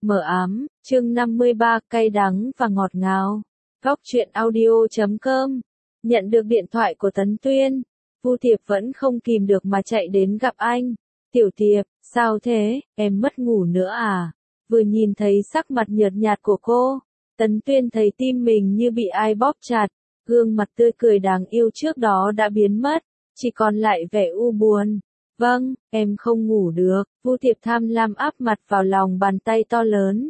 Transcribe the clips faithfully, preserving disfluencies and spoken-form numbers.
Mờ ám, chương năm mươi ba, cay đắng và ngọt ngào. Góc truyện audio chấm com. Nhận được điện thoại của Tấn Tuyên, Vu Tiệp vẫn không kìm được mà chạy đến gặp anh. Tiểu Tiệp, sao thế, em mất ngủ nữa à? Vừa nhìn thấy sắc mặt nhợt nhạt của cô, Tấn Tuyên thấy tim mình như bị ai bóp chặt, gương mặt tươi cười đáng yêu trước đó đã biến mất, chỉ còn lại vẻ u buồn. Vâng, em không ngủ được, Vu Tiệp tham lam áp mặt vào lòng bàn tay to lớn.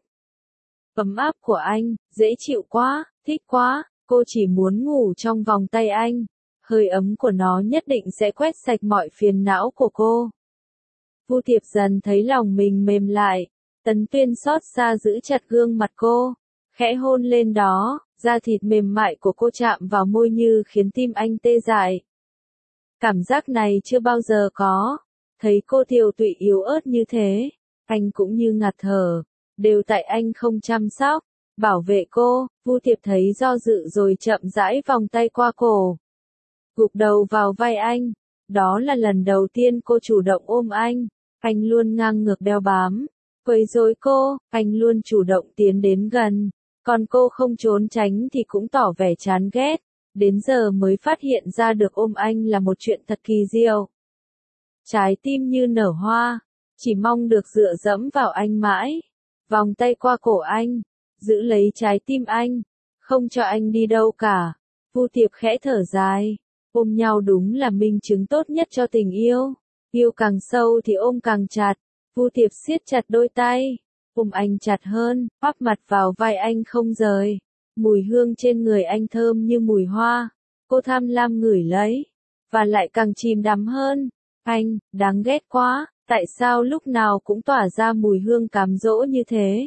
Ấm áp của anh, dễ chịu quá, thích quá, cô chỉ muốn ngủ trong vòng tay anh. Hơi ấm của nó nhất định sẽ quét sạch mọi phiền não của cô. Vu Tiệp dần thấy lòng mình mềm lại, Tấn Tuyên xót xa giữ chặt gương mặt cô, khẽ hôn lên đó, da thịt mềm mại của cô chạm vào môi như khiến tim anh tê dại. Cảm giác này chưa bao giờ có, thấy cô tiều tụy yếu ớt như thế, anh cũng như ngạt thở, đều tại anh không chăm sóc, bảo vệ cô. Vu Tiệp thấy do dự rồi chậm rãi vòng tay qua cổ, gục đầu vào vai anh, đó là lần đầu tiên cô chủ động ôm anh, anh luôn ngang ngược đeo bám, quấy rối cô, anh luôn chủ động tiến đến gần, còn cô không trốn tránh thì cũng tỏ vẻ chán ghét. Đến giờ mới phát hiện ra được ôm anh là một chuyện thật kỳ diệu. Trái tim như nở hoa, chỉ mong được dựa dẫm vào anh mãi, vòng tay qua cổ anh, giữ lấy trái tim anh, không cho anh đi đâu cả. Vu Tiệp khẽ thở dài, ôm nhau đúng là minh chứng tốt nhất cho tình yêu, yêu càng sâu thì ôm càng chặt. Vu Tiệp siết chặt đôi tay, ôm anh chặt hơn, áp mặt vào vai anh không rời. Mùi hương trên người anh thơm như mùi hoa, cô tham lam ngửi lấy, và lại càng chìm đắm hơn. Anh, đáng ghét quá, tại sao lúc nào cũng tỏa ra mùi hương cám dỗ như thế?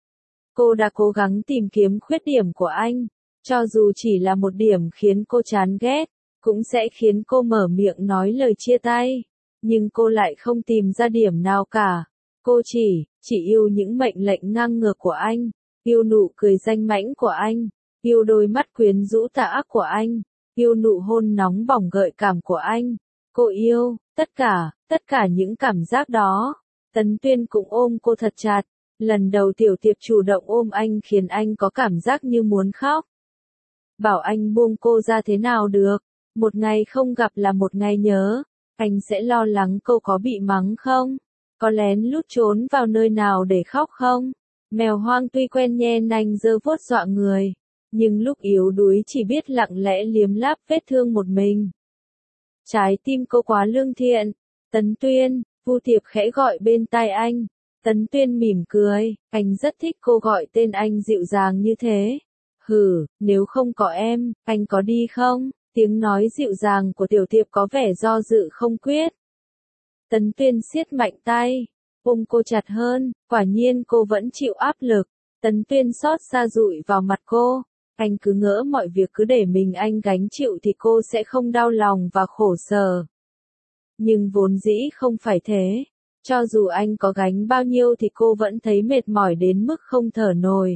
Cô đã cố gắng tìm kiếm khuyết điểm của anh, cho dù chỉ là một điểm khiến cô chán ghét, cũng sẽ khiến cô mở miệng nói lời chia tay, nhưng cô lại không tìm ra điểm nào cả. Cô chỉ, chỉ yêu những mệnh lệnh ngang ngược của anh. Yêu nụ cười danh mãnh của anh, yêu đôi mắt quyến rũ tà ác của anh, yêu nụ hôn nóng bỏng gợi cảm của anh. Cô yêu, tất cả, tất cả những cảm giác đó. Tấn Tuyên cũng ôm cô thật chặt. Lần đầu Tiểu Tiệp chủ động ôm anh khiến anh có cảm giác như muốn khóc. Bảo anh buông cô ra thế nào được, một ngày không gặp là một ngày nhớ, anh sẽ lo lắng cô có bị mắng không, có lén lút trốn vào nơi nào để khóc không. Mèo hoang tuy quen nhe nanh giơ vuốt dọa người, nhưng lúc yếu đuối chỉ biết lặng lẽ liếm láp vết thương một mình. Trái tim cô quá lương thiện. Tấn Tuyên, Vu Tiệp khẽ gọi bên tai anh. Tấn Tuyên mỉm cười, anh rất thích cô gọi tên anh dịu dàng như thế. Hừ, nếu không có em, anh có đi không? Tiếng nói dịu dàng của Tiểu Tiệp có vẻ do dự không quyết. Tấn Tuyên siết mạnh tay, ôm cô chặt hơn, quả nhiên cô vẫn chịu áp lực. Tấn Tuyên xót xa dụi vào mặt cô, anh cứ ngỡ mọi việc cứ để mình anh gánh chịu thì cô sẽ không đau lòng và khổ sở. Nhưng vốn dĩ không phải thế, cho dù anh có gánh bao nhiêu thì cô vẫn thấy mệt mỏi đến mức không thở nổi.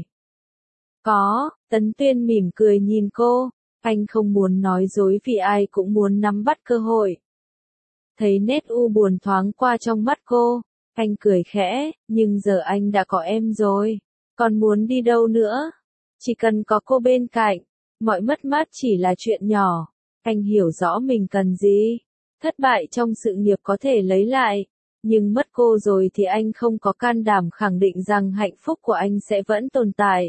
Có, Tấn Tuyên mỉm cười nhìn cô, anh không muốn nói dối vì ai cũng muốn nắm bắt cơ hội. Thấy nét u buồn thoáng qua trong mắt cô, anh cười khẽ, nhưng giờ anh đã có em rồi, còn muốn đi đâu nữa? Chỉ cần có cô bên cạnh, mọi mất mát chỉ là chuyện nhỏ. Anh hiểu rõ mình cần gì. Thất bại trong sự nghiệp có thể lấy lại, nhưng mất cô rồi thì anh không có can đảm khẳng định rằng hạnh phúc của anh sẽ vẫn tồn tại.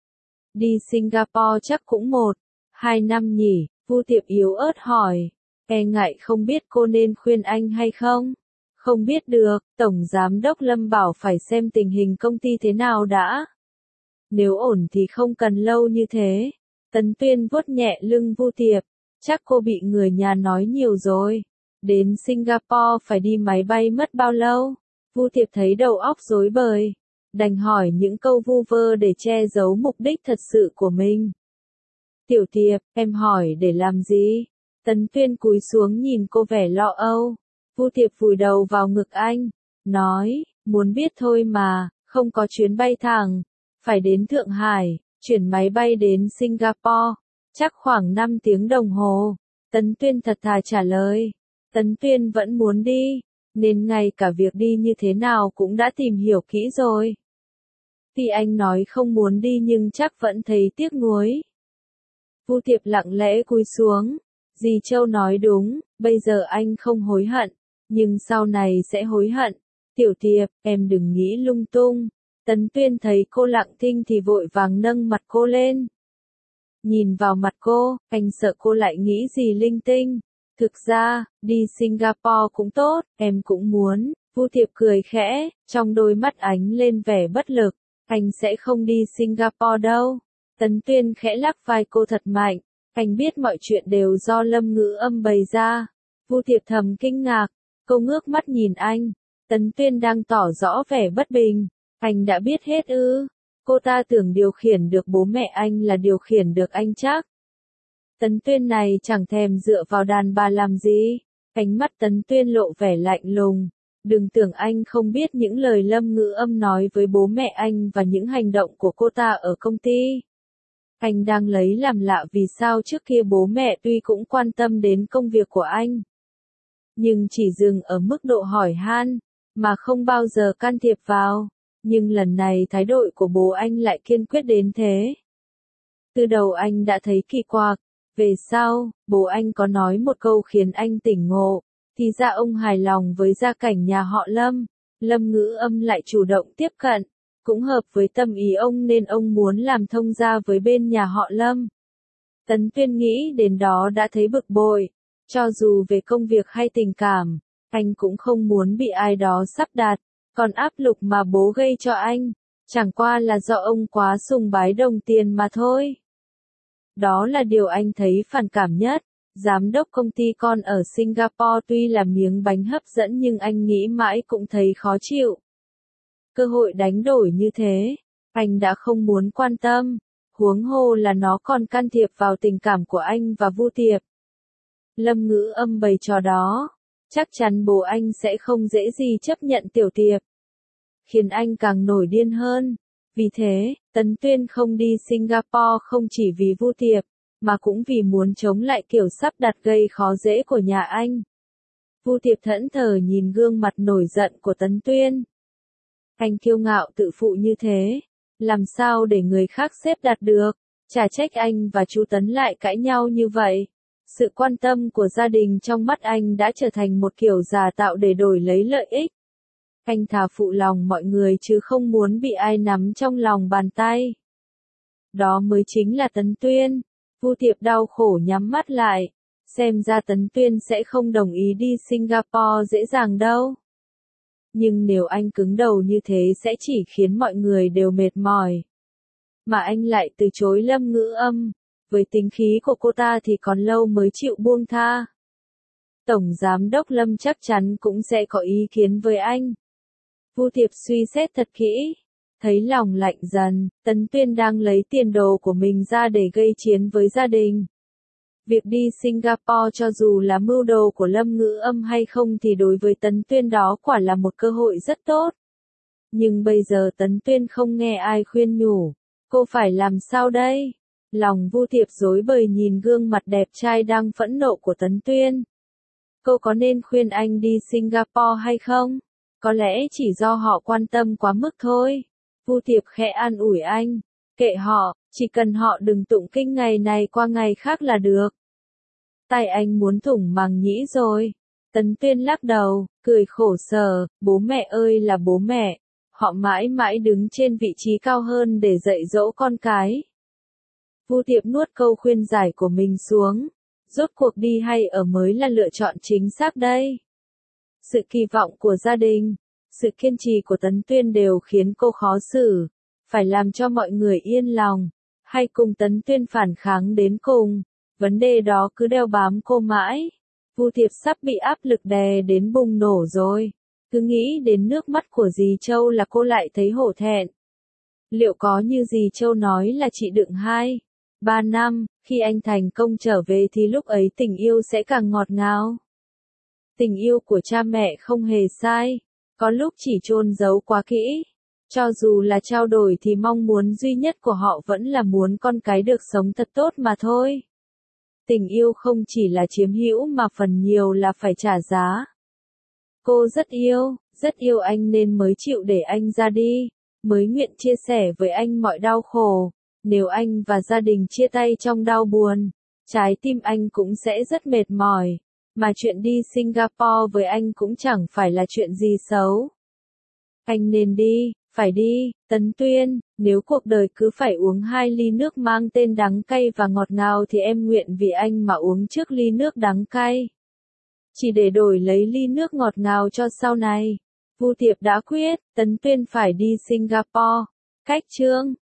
Đi Singapore chắc cũng một, hai năm nhỉ? Vu Tiệp yếu ớt hỏi. E ngại không biết cô nên khuyên anh hay không? Không biết được, Tổng Giám đốc Lâm bảo phải xem tình hình công ty thế nào đã. Nếu ổn thì không cần lâu như thế. Tấn Tuyên vuốt nhẹ lưng Vu Tiệp. Chắc cô bị người nhà nói nhiều rồi. Đến Singapore phải đi máy bay mất bao lâu? Vu Tiệp thấy đầu óc rối bời, đành hỏi những câu vu vơ để che giấu mục đích thật sự của mình. Tiểu Tiệp, em hỏi để làm gì? Tấn Tuyên cúi xuống nhìn cô vẻ lo âu. Vu Tiệp vùi đầu vào ngực anh, nói, muốn biết thôi mà, không có chuyến bay thẳng, phải đến Thượng Hải, chuyển máy bay đến Singapore, chắc khoảng năm tiếng đồng hồ. Tấn Tuyên thật thà trả lời. Tấn Tuyên vẫn muốn đi, nên ngay cả việc đi như thế nào cũng đã tìm hiểu kỹ rồi. Tuy anh nói không muốn đi nhưng chắc vẫn thấy tiếc nuối. Vu Tiệp lặng lẽ cúi xuống. Dì Châu nói đúng, bây giờ anh không hối hận, nhưng sau này sẽ hối hận. Tiểu Tiệp, em đừng nghĩ lung tung. Tấn Tuyên thấy cô lặng thinh thì vội vàng nâng mặt cô lên. Nhìn vào mặt cô, anh sợ cô lại nghĩ gì linh tinh. Thực ra, đi Singapore cũng tốt, em cũng muốn. Vu Tiệp cười khẽ, trong đôi mắt ánh lên vẻ bất lực. Anh sẽ không đi Singapore đâu. Tấn Tuyên khẽ lắc vai cô thật mạnh. Anh biết mọi chuyện đều do Lâm Ngữ Âm bày ra. Vu Tiệp thầm kinh ngạc. Cô ngước mắt nhìn anh. Tấn Tuyên đang tỏ rõ vẻ bất bình. Anh đã biết hết ư? Cô ta tưởng điều khiển được bố mẹ anh là điều khiển được anh chắc. Tấn Tuyên này chẳng thèm dựa vào đàn bà làm gì. Ánh mắt Tấn Tuyên lộ vẻ lạnh lùng. Đừng tưởng anh không biết những lời Lâm Ngữ Âm nói với bố mẹ anh và những hành động của cô ta ở công ty. Anh đang lấy làm lạ vì sao trước kia bố mẹ tuy cũng quan tâm đến công việc của anh. Nhưng chỉ dừng ở mức độ hỏi han, mà không bao giờ can thiệp vào. Nhưng lần này thái độ của bố anh lại kiên quyết đến thế. Từ đầu anh đã thấy kỳ quặc. Về sau, bố anh có nói một câu khiến anh tỉnh ngộ. Thì ra ông hài lòng với gia cảnh nhà họ Lâm. Lâm Ngữ Âm lại chủ động tiếp cận. Cũng hợp với tâm ý ông nên ông muốn làm thông gia với bên nhà họ Lâm. Tấn Tuyên nghĩ đến đó đã thấy bực bội. Cho dù về công việc hay tình cảm, anh cũng không muốn bị ai đó sắp đặt. Còn áp lực mà bố gây cho anh, chẳng qua là do ông quá sùng bái đồng tiền mà thôi. Đó là điều anh thấy phản cảm nhất. Giám đốc công ty con ở Singapore tuy là miếng bánh hấp dẫn nhưng anh nghĩ mãi cũng thấy khó chịu. Cơ hội đánh đổi như thế, anh đã không muốn quan tâm, huống hồ là nó còn can thiệp vào tình cảm của anh và Vu Tiệp. Lâm Ngữ Âm bày trò đó, chắc chắn bố anh sẽ không dễ gì chấp nhận Tiểu Tiệp. Khiến anh càng nổi điên hơn. Vì thế, Tấn Tuyên không đi Singapore không chỉ vì Vu Tiệp, mà cũng vì muốn chống lại kiểu sắp đặt gây khó dễ của nhà anh. Vu Tiệp thẫn thờ nhìn gương mặt nổi giận của Tấn Tuyên. Anh kiêu ngạo tự phụ như thế, làm sao để người khác xếp đặt được, chả trách anh và chú Tấn lại cãi nhau như vậy. Sự quan tâm của gia đình trong mắt anh đã trở thành một kiểu giả tạo để đổi lấy lợi ích. Anh thà phụ lòng mọi người chứ không muốn bị ai nắm trong lòng bàn tay. Đó mới chính là Tấn Tuyên. Vu Tiệp đau khổ nhắm mắt lại. Xem ra Tấn Tuyên sẽ không đồng ý đi Singapore dễ dàng đâu. Nhưng nếu anh cứng đầu như thế sẽ chỉ khiến mọi người đều mệt mỏi. Mà anh lại từ chối Lâm Ngữ Âm. Với tính khí của cô ta thì còn lâu mới chịu buông tha. Tổng Giám đốc Lâm chắc chắn cũng sẽ có ý kiến với anh. Vu Tiệp suy xét thật kỹ. Thấy lòng lạnh dần, Tấn Tuyên đang lấy tiền đồ của mình ra để gây chiến với gia đình. Việc đi Singapore cho dù là mưu đồ của Lâm Ngữ Âm hay không thì đối với Tấn Tuyên đó quả là một cơ hội rất tốt. Nhưng bây giờ Tấn Tuyên không nghe ai khuyên nhủ. Cô phải làm sao đây? Lòng Vu Tiệp rối bời nhìn gương mặt đẹp trai đang phẫn nộ của Tấn Tuyên. Cô có nên khuyên anh đi Singapore hay không? Có lẽ chỉ do họ quan tâm quá mức thôi. Vu Tiệp khẽ an ủi anh. Kệ họ, chỉ cần họ đừng tụng kinh ngày này qua ngày khác là được. Tai anh muốn thủng màng nhĩ rồi. Tấn Tuyên lắc đầu, cười khổ sở. Bố mẹ ơi là bố mẹ. Họ mãi mãi đứng trên vị trí cao hơn để dạy dỗ con cái. Vu Tiệp nuốt câu khuyên giải của mình xuống. Rốt cuộc đi hay ở mới là lựa chọn chính xác đây. Sự kỳ vọng của gia đình, sự kiên trì của Tấn Tuyên đều khiến cô khó xử. Phải làm cho mọi người yên lòng, hay cùng Tấn Tuyên phản kháng đến cùng. Vấn đề đó cứ đeo bám cô mãi. Vu Tiệp sắp bị áp lực đè đến bùng nổ rồi. Cứ nghĩ đến nước mắt của dì Châu là cô lại thấy hổ thẹn. Liệu có như dì Châu nói là chị đựng hai, ba năm, khi anh thành công trở về thì lúc ấy tình yêu sẽ càng ngọt ngào. Tình yêu của cha mẹ không hề sai, có lúc chỉ chôn giấu quá kỹ. Cho dù là trao đổi thì mong muốn duy nhất của họ vẫn là muốn con cái được sống thật tốt mà thôi. Tình yêu không chỉ là chiếm hữu mà phần nhiều là phải trả giá. Cô rất yêu, rất yêu anh nên mới chịu để anh ra đi. mới nguyện chia sẻ với anh mọi đau khổ. Nếu anh và gia đình chia tay trong đau buồn, trái tim anh cũng sẽ rất mệt mỏi. Mà chuyện đi Singapore với anh cũng chẳng phải là chuyện gì xấu. Anh nên đi, phải đi, Tấn Tuyên, nếu cuộc đời cứ phải uống hai ly nước mang tên đắng cay và ngọt ngào thì em nguyện vì anh mà uống trước ly nước đắng cay. Chỉ để đổi lấy ly nước ngọt ngào cho sau này. Vu Tiệp đã quyết, Tấn Tuyên phải đi Singapore. Cách chương